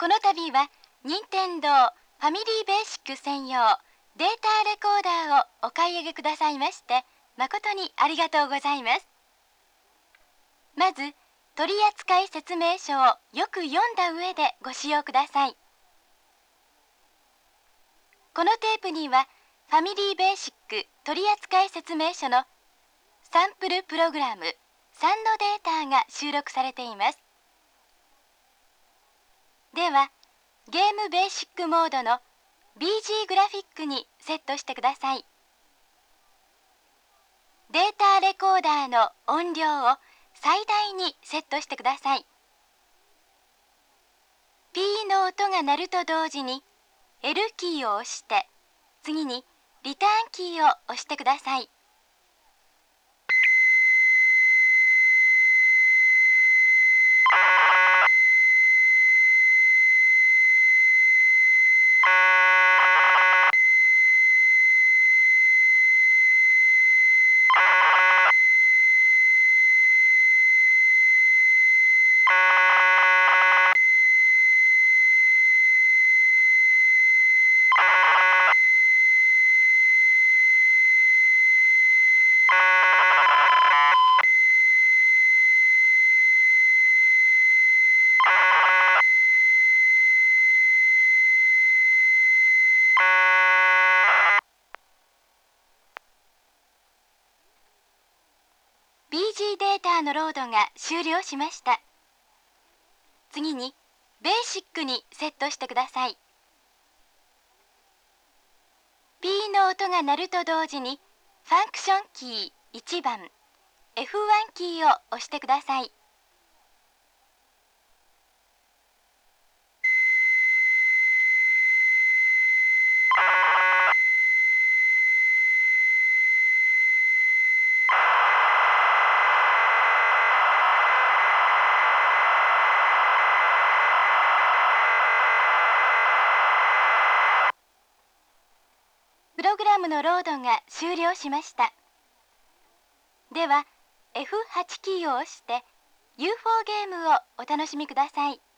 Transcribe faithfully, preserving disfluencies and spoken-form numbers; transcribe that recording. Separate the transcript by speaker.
Speaker 1: この度は任天堂ファミリーベーシック専用データレコーダーをお買い上げくださいまして誠にありがとうございます。まず取扱説明書をよく読んだ上でご使用ください。このテープにはファミリーベーシック取扱説明書のサンプルプログラムさんのデータが収録されています。ではゲームベーシックモードの ビージー グラフィックにセットしてください。データレコーダーの音量を最大にセットしてください。ピー の音が鳴ると同時に エル キーを押して次にリターンキーを押してください。ビージー データのロードが終了しました。次にベーシックにセットしてください。ピー の音が鳴ると同時にファンクションキーいちばん エフワン キーを押してください。プログラムのロードが終了しました。では エフはち キーを押して ユーフォー ゲームをお楽しみください。